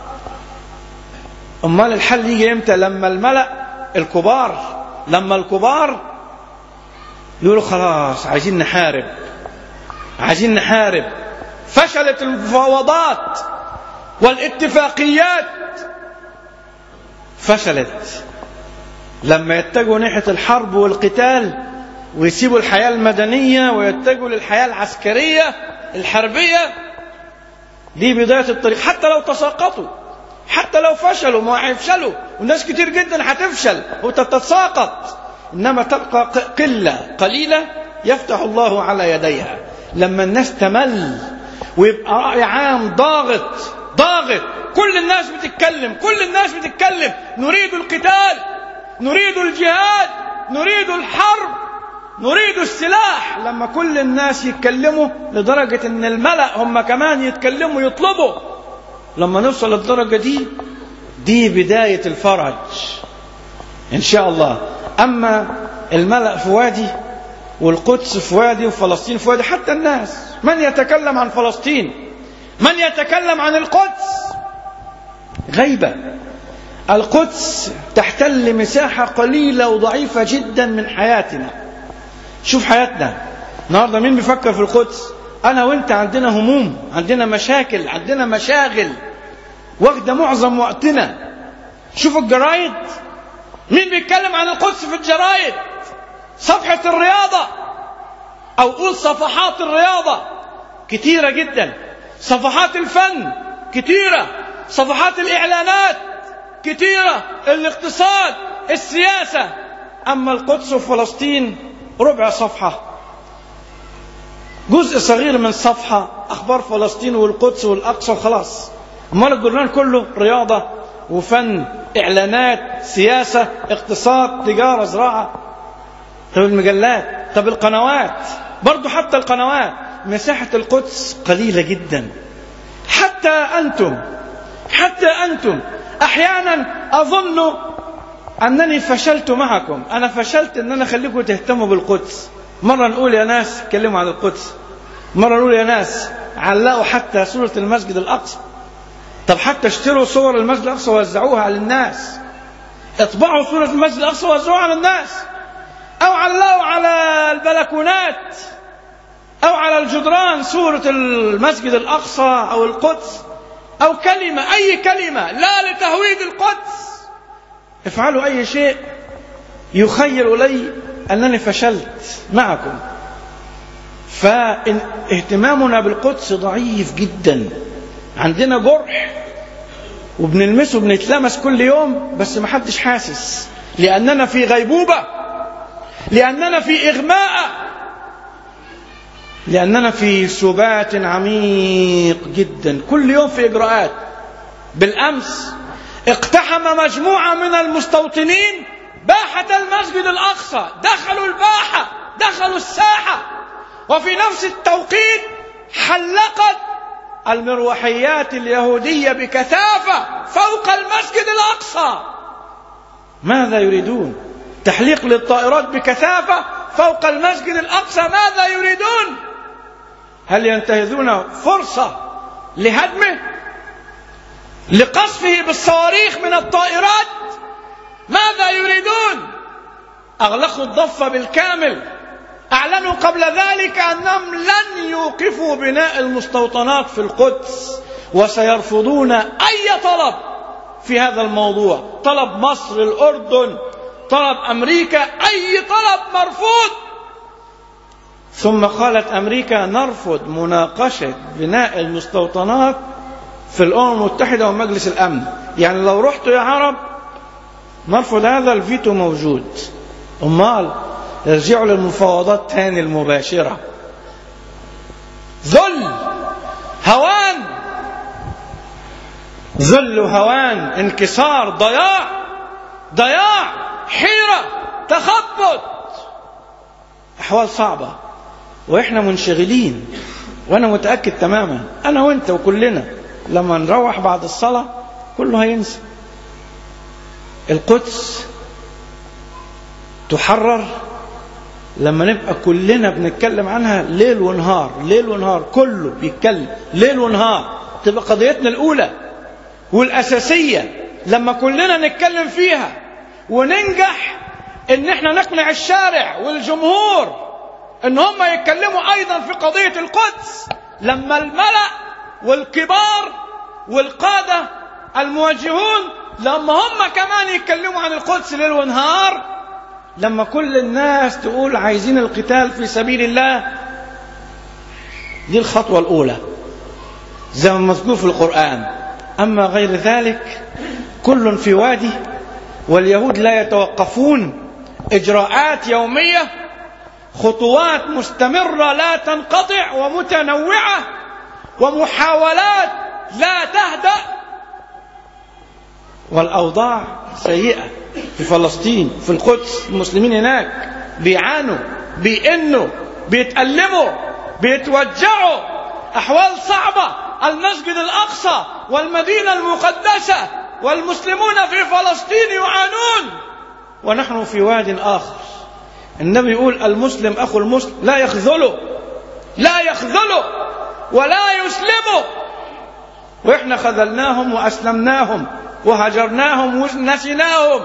أمال الحل يجي امتى؟ لما الملأ الكبار لما الكبار يقولوا خلاص عايزين نحارب عايزين نحارب. فشلت المفاوضات والاتفاقيات، فشلت. لما يتجهوا ناحية الحرب والقتال ويسيبوا الحياة المدنية ويتجهوا للحياة العسكرية الحربية، دي بداية الطريق. حتى لو تساقطوا، حتى لو فشلوا، ما هيفشلوا، والناس كتير جدا هتفشل وتتساقط، إنما تبقى قلة قليلة يفتح الله على يديها. لما الناس تمل ويبقى رأي عام ضاغط ضاغط، كل الناس بتتكلم كل الناس بتتكلم نريد القتال، نريد الجهاد، نريد الحرب، نريد السلاح. لما كل الناس يتكلموا لدرجة ان الملأ هم كمان يتكلموا يطلبوا، لما نوصل للدرجة دي دي بداية الفرج إن شاء الله. أما الملأ في وادي والقدس في وادي وفلسطين في وادي، حتى الناس من يتكلم عن فلسطين، من يتكلم عن القدس، غيبة. القدس تحتل مساحة قليلة وضعيفة جدا من حياتنا. شوف حياتنا النهارده، مين بيفكر في القدس؟ أنا وأنت عندنا هموم، عندنا مشاكل، عندنا مشاغل واخدة معظم وقتنا. شوف الجرايد، مين بيتكلم عن القدس في الجرايد؟ صفحة الرياضة أو قول صفحات الرياضة كتيرة جدا، صفحات الفن كتيرة، صفحات الإعلانات كتيرة، الاقتصاد، السياسة. أما القدس وفلسطين ربع صفحة، جزء صغير من صفحة، أخبار فلسطين والقدس والأقصى وخلاص. أما الجرنان كله رياضة وفن، إعلانات، سياسة، اقتصاد، تجارة، زراعة. طب المجلات، طب القنوات، برضو حتى القنوات مساحة القدس قليلة جدا. حتى أنتم حتى أنتم أحيانا أظن أنني فشلت معكم. أنا فشلت أن أنا أخليكم تهتموا بالقدس. مرة نقول يا ناس اتكلموا عن القدس، مرة نقول يا ناس علقوا حتى صورة المسجد الأقصى. طب حتى اشتروا صور المسجد الأقصى ووزعوها على الناس، اطبعوا صورة المسجد الأقصى ووزعوها على الناس، أو علقوا على البلكونات أو على الجدران صورة المسجد الأقصى أو القدس، أو كلمة، أي كلمة لا لتهويد القدس. افعلوا أي شيء يخيل إلي أنني فشلت معكم. فاهتمامنا بالقدس ضعيف جدا. عندنا جرح وبنلمسه بنتلمس كل يوم، بس ما حدش حاسس، لأننا في غيبوبة، لأننا في إغماء، لأننا في سبات عميق جدا. كل يوم في إجراءات. بالأمس اقتحم مجموعة من المستوطنين باحة المسجد الأقصى، دخلوا الباحة، دخلوا الساحة، وفي نفس التوقيت حلقت المروحيات اليهودية بكثافة فوق المسجد الأقصى. ماذا يريدون؟ تحليق للطائرات بكثافة فوق المسجد الأقصى، ماذا يريدون؟ هل ينتهزون فرصة لهدمه، لقصفه بالصواريخ من الطائرات؟ ماذا يريدون؟ أغلقوا الضفة بالكامل. أعلنوا قبل ذلك أنهم لن يوقفوا بناء المستوطنات في القدس، وسيرفضون أي طلب في هذا الموضوع. طلب مصر، الأردن، طلب أمريكا، أي طلب مرفوض. ثم قالت أمريكا نرفض مناقشة بناء المستوطنات في الأمم المتحدة ومجلس الأمن. يعني لو رحتوا يا عرب نرفض هذا، الفيتو موجود. أمال يرجعوا للمفاوضات تاني المباشرة. ذل، هوان، ذل وهوان، انكسار، ضياع، ضياع، حيرة، تخبط، أحوال صعبة. وإحنا منشغلين. وأنا متأكد تماما، أنا وإنت وكلنا لما نروح بعد الصلاة كله هينسى. القدس تحرر لما نبقى كلنا بنتكلم عنها ليل ونهار، ليل ونهار، كله بيتكلم ليل ونهار. تبقى قضيتنا الأولى والأساسية لما كلنا نتكلم فيها، وننجح إن احنا نقنع الشارع والجمهور إن هم يتكلموا أيضا في قضية القدس. لما الملأ والكبار والقادة الموجهون لما هم كمان يتكلموا عن القدس ليل ونهار، لما كل الناس تقول عايزين القتال في سبيل الله، دي الخطوة الأولى زي ما مذكور في القرآن. أما غير ذلك كل في وادي، واليهود لا يتوقفون. إجراءات يومية، خطوات مستمرة لا تنقطع ومتنوعة، ومحاولات لا تهدأ. والأوضاع سيئة في فلسطين، في القدس، المسلمين هناك بيعانوا بيئنوا بيتألموا بيتوجعوا، أحوال صعبة. المسجد الأقصى والمدينة المقدسة والمسلمون في فلسطين يعانون ونحن في واد آخر. النبي يقول المسلم أخو المسلم لا يخذله لا يخذله ولا يسلمه، وإحنا خذلناهم وأسلمناهم وهجرناهم ونسيناهم.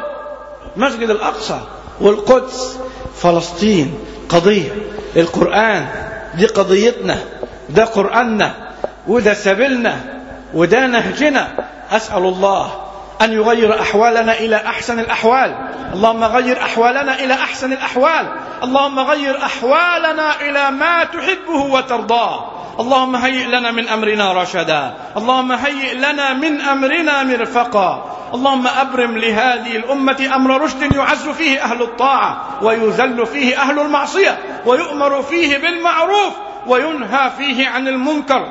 مسجد الأقصى والقدس، فلسطين قضية، القرآن دي قضيتنا، ده قرآننا وده سبيلنا وده نهجنا. أسأل الله أن يغير أحوالنا إلى أحسن الأحوال. اللهم غير أحوالنا إلى أحسن الأحوال. اللهم غير أحوالنا إلى ما تحبه وترضاه. اللهم هيئ لنا من أمرنا رشدا. اللهم هيئ لنا من أمرنا مرفقا. اللهم أبرم لهذه الأمة أمر رشد يعز فيه أهل الطاعة ويذل فيه أهل المعصية، ويؤمر فيه بالمعروف وينهى فيه عن المنكر.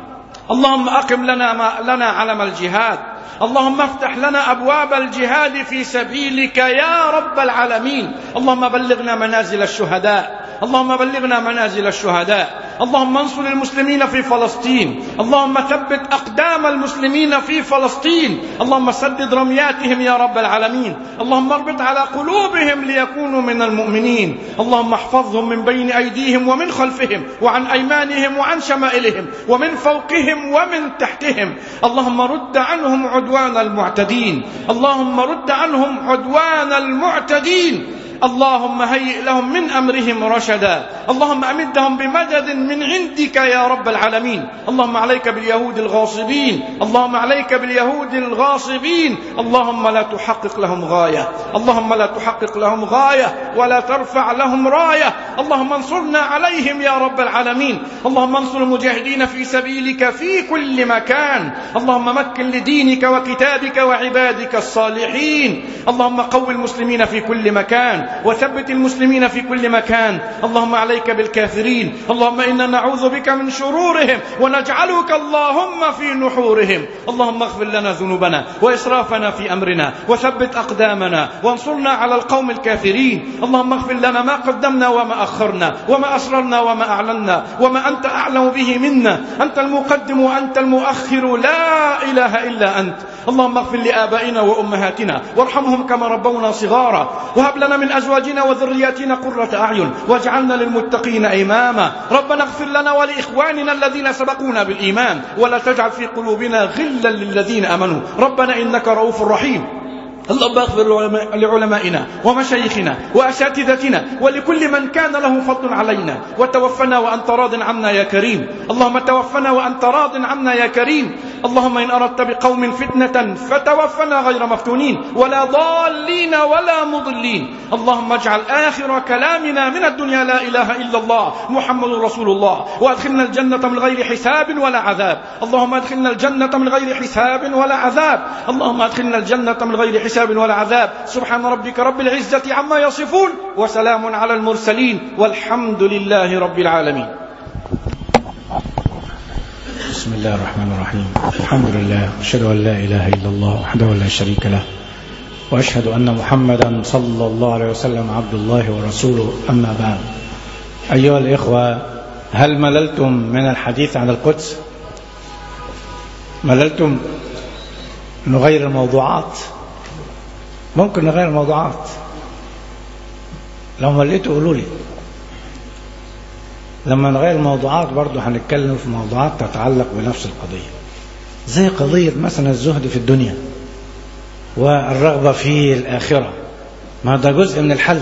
اللهم أقم لنا, ما لنا علم الجهاد. اللهم افتح لنا أبواب الجهاد في سبيلك يا رب العالمين. اللهم بلغنا منازل الشهداء. اللهم بلغنا منازل الشهداء. اللهم انصر المسلمين في فلسطين. اللهم ثبت أقدام المسلمين في فلسطين. اللهم سدد رمياتهم يا رب العالمين. اللهم اربط على قلوبهم ليكونوا من المؤمنين. اللهم احفظهم من بين أيديهم ومن خلفهم وعن أيمانهم وعن شمائلهم ومن فوقهم ومن تحتهم. اللهم رد عنهم عدوان المعتدين. اللهم رد عنهم عدوان المعتدين. اللهم هيئ لهم من أمرهم رشدا. اللهم أمدهم بمدد من عندك يا رب العالمين. اللهم عليك باليهود الغاصبين. اللهم عليك باليهود الغاصبين. اللهم لا تحقق لهم غاية. اللهم لا تحقق لهم غاية ولا ترفع لهم راية. اللهم انصرنا عليهم يا رب العالمين. اللهم انصر المجاهدين في سبيلك في كل مكان. اللهم مكن لدينك وكتابك وعبادك الصالحين. اللهم قو المسلمين في كل مكان وثبت المسلمين في كل مكان. اللهم عليك بالكافرين. اللهم إنا نعوذ بك من شرورهم ونجعلك اللهم في نحورهم. اللهم اغفر لنا ذنوبنا وإسرافنا في أمرنا وثبت أقدامنا وانصرنا على القوم الكافرين. اللهم اغفر لنا ما قدمنا وما أخرنا وما أسررنا وما أعلنا وما أنت أعلم به منا. أنت المقدم وأنت المؤخر، لا إله إلا أنت. اللهم اغفر لآبائنا وأمهاتنا وارحمهم كما ربونا صغارا، وهب لنا من أزواجنا وذرياتنا قرة أعين واجعلنا للمتقين إماما. ربنا اغفر لنا ولإخواننا الذين سبقونا بالإيمان ولا تجعل في قلوبنا غلا للذين آمنوا ربنا إنك رؤوف رحيم. اللهم اغفر لعلمائنا ومشايخنا وأساتذتنا ولكل من كان له فضل علينا، وتوفنا وأنت راض عنا يا كريم. اللهم توفنا وأنت راض عنا يا كريم. اللهم إن أردت بقوم فتنة فتوفنا غير مفتونين ولا ضالين ولا مضلين. اللهم اجعل آخر كلامنا من الدنيا لا إله إلا الله محمد رسول الله، وأدخلنا الجنة من غير حساب ولا عذاب. اللهم أدخلنا الجنة من غير حساب ولا عذاب. اللهم أدخلنا الجنة من غير حساب حساب ولا عذاب. سبحان ربك رب العزة عما يصفون وسلام على المرسلين والحمد لله رب العالمين. بسم الله الرحمن الرحيم. الحمد لله، أشهد أن لا إله إلا الله وحده لا شريك له، وأشهد أن محمدا صلى الله عليه وسلم عبد الله ورسوله. أما بعد، أيها الإخوة، هل مللتم من الحديث عن القدس؟ مللتم؟ نغير الموضوعات. ممكن نغير الموضوعات. لو مليتوا قولوا لي. لما نغير الموضوعات برضو هنتكلم في موضوعات تتعلق بنفس القضية، زي قضية مثلا الزهد في الدنيا والرغبة في الآخرة. ما ده جزء من الحل.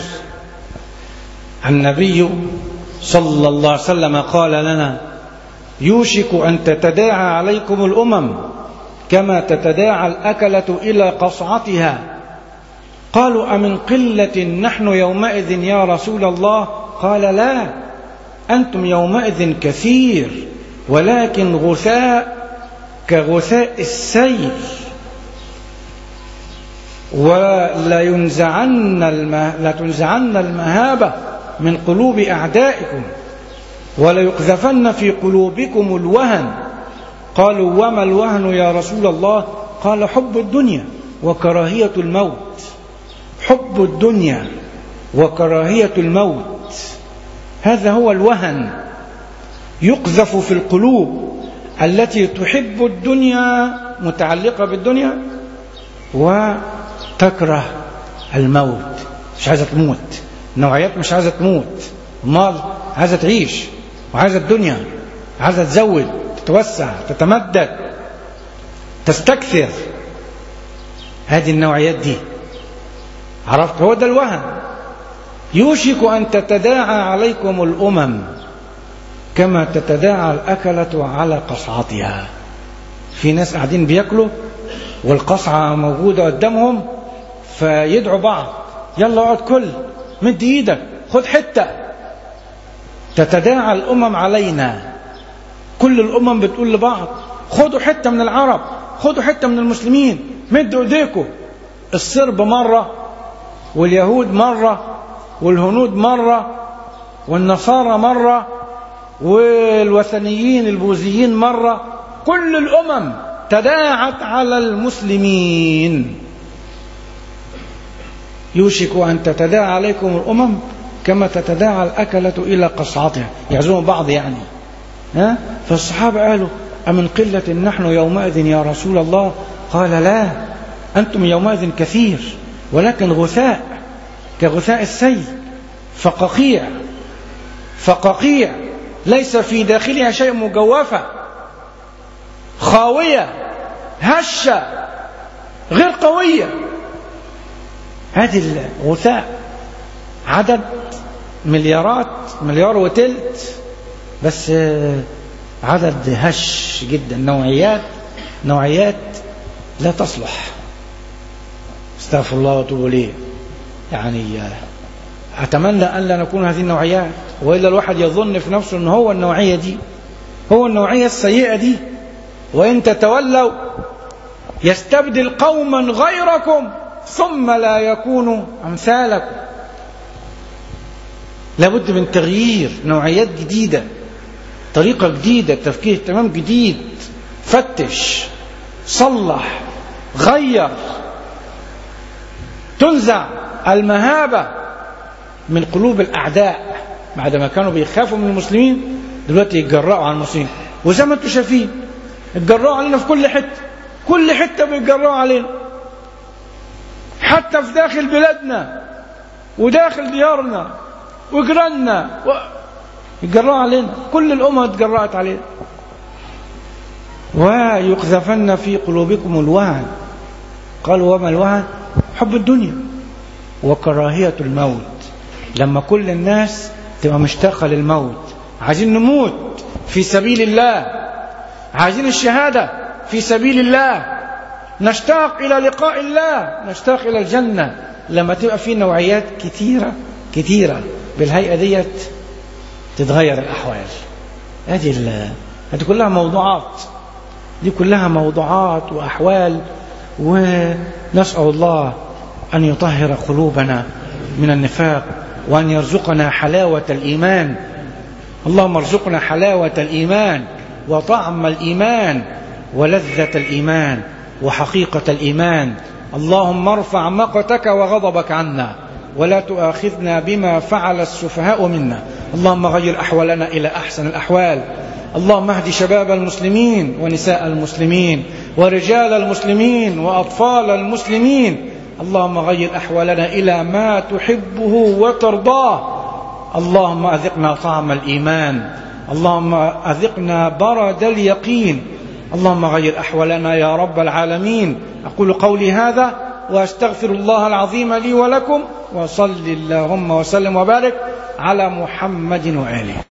النبي صلى الله عليه وسلم قال لنا: يوشك أن تتداعى عليكم الأمم كما تتداعى الأكلة إلى قصعتها. قالوا: أمن قلة نحن يومئذ يا رسول الله؟ قال: لا، أنتم يومئذ كثير ولكن غثاء كغثاء السيل. ولا ينزعن المه... لا تنزعن المهابة من قلوب أعدائكم ولا يقذفن في قلوبكم الوهن. قالوا: وما الوهن يا رسول الله؟ قال: حب الدنيا وكراهية الموت. حب الدنيا وكراهية الموت. هذا هو الوهن، يقذف في القلوب التي تحب الدنيا، متعلقة بالدنيا، وتكره الموت، مش عايزة تموت. نوعيات مش عايزة تموت، امال عايزة تعيش وعايزة الدنيا، عايزة تزود، تتوسع، تتمدد، تستكثر. هذه النوعيات دي، عرفت؟ هو ده الوهن. يوشك أن تتداعى عليكم الأمم كما تتداعى الأكلة على قصعتها. في ناس قاعدين بياكلوا والقصعة موجودة قدامهم، فيدعوا بعض، يلا اقعد كل، مد ايدك، خد حتة. تتداعى الأمم علينا، كل الأمم بتقول لبعض خدوا حتة من العرب، خدوا حتة من المسلمين، مدوا ايديكم. الصرب مرة، واليهود مرة، والهنود مرة، والنصارى مرة، والوثنيين البوذيين مرة. كل الأمم تداعت على المسلمين. يوشك أن تتداعى عليكم الأمم كما تتداعى الأكلة إلى قصعتها، يعزون بعض يعني. ها؟ فالصحابة قالوا أمن قلة نحن يومئذ يا رسول الله؟ قال لا، أنتم يومئذ كثير، ولكن غثاء كغثاء السيل، فققيع فققيع ليس في داخلها شيء، مجوفة خاوية هشة غير قوية. هذه الغثاء عدد مليارات، مليار وتلت، بس عدد هش جدا، نوعيات نوعيات لا تصلح. استغفر الله واتوب اليه. يعني أتمنى أن لا نكون هذه النوعيات، وإلا الواحد يظن في نفسه أنه هو النوعية دي، هو النوعية السيئة دي. وإن تتولوا يستبدل قوما غيركم ثم لا يكونوا أمثالكم. لابد من تغيير، نوعيات جديدة، طريقة جديدة، تفكير تمام جديد. فتش، صلح، غير، تنزع المهابة من قلوب الأعداء. بعد ما كانوا بيخافوا من المسلمين، دلوقتي يتجرأوا على المسلمين. وزي ما انتم شايفين اتجرأوا علينا في كل حتة، كل حتة بيتجرأوا علينا، حتى في داخل بلادنا وداخل ديارنا وجيراننا و... يتجرأوا علينا. كل الأمة اتجرأت علينا. ويقذفن في قلوبكم الوهن. قالوا وما الوهن؟ حب الدنيا وكراهية الموت. لما كل الناس تبقى مشتاقة للموت، عايزين نموت في سبيل الله، عايزين الشهادة في سبيل الله، نشتاق إلى لقاء الله، نشتاق إلى الجنة. لما تبقى في نوعيات كثيرة كثيرة بالهيئة ديت، تتغير الأحوال. هذه هذه كلها موضوعات، دي كلها موضوعات وأحوال. ونسأل الله أن يطهر قلوبنا من النفاق، وأن يرزقنا حلاوة الإيمان. اللهم ارزقنا حلاوة الإيمان وطعم الإيمان ولذة الإيمان وحقيقة الإيمان. اللهم ارفع مقتك وغضبك عنا، ولا تؤاخذنا بما فعل السفهاء منا. اللهم غير أحوالنا إلى أحسن الأحوال. اللهم اهد شباب المسلمين ونساء المسلمين ورجال المسلمين وأطفال المسلمين. اللهم غير أحوالنا إلى ما تحبه وترضاه. اللهم أذقنا طعم الإيمان، اللهم أذقنا برد اليقين. اللهم غير أحوالنا يا رب العالمين. أقول قولي هذا وأستغفر الله العظيم لي ولكم، وصل اللهم وسلم وبارك على محمد وآله.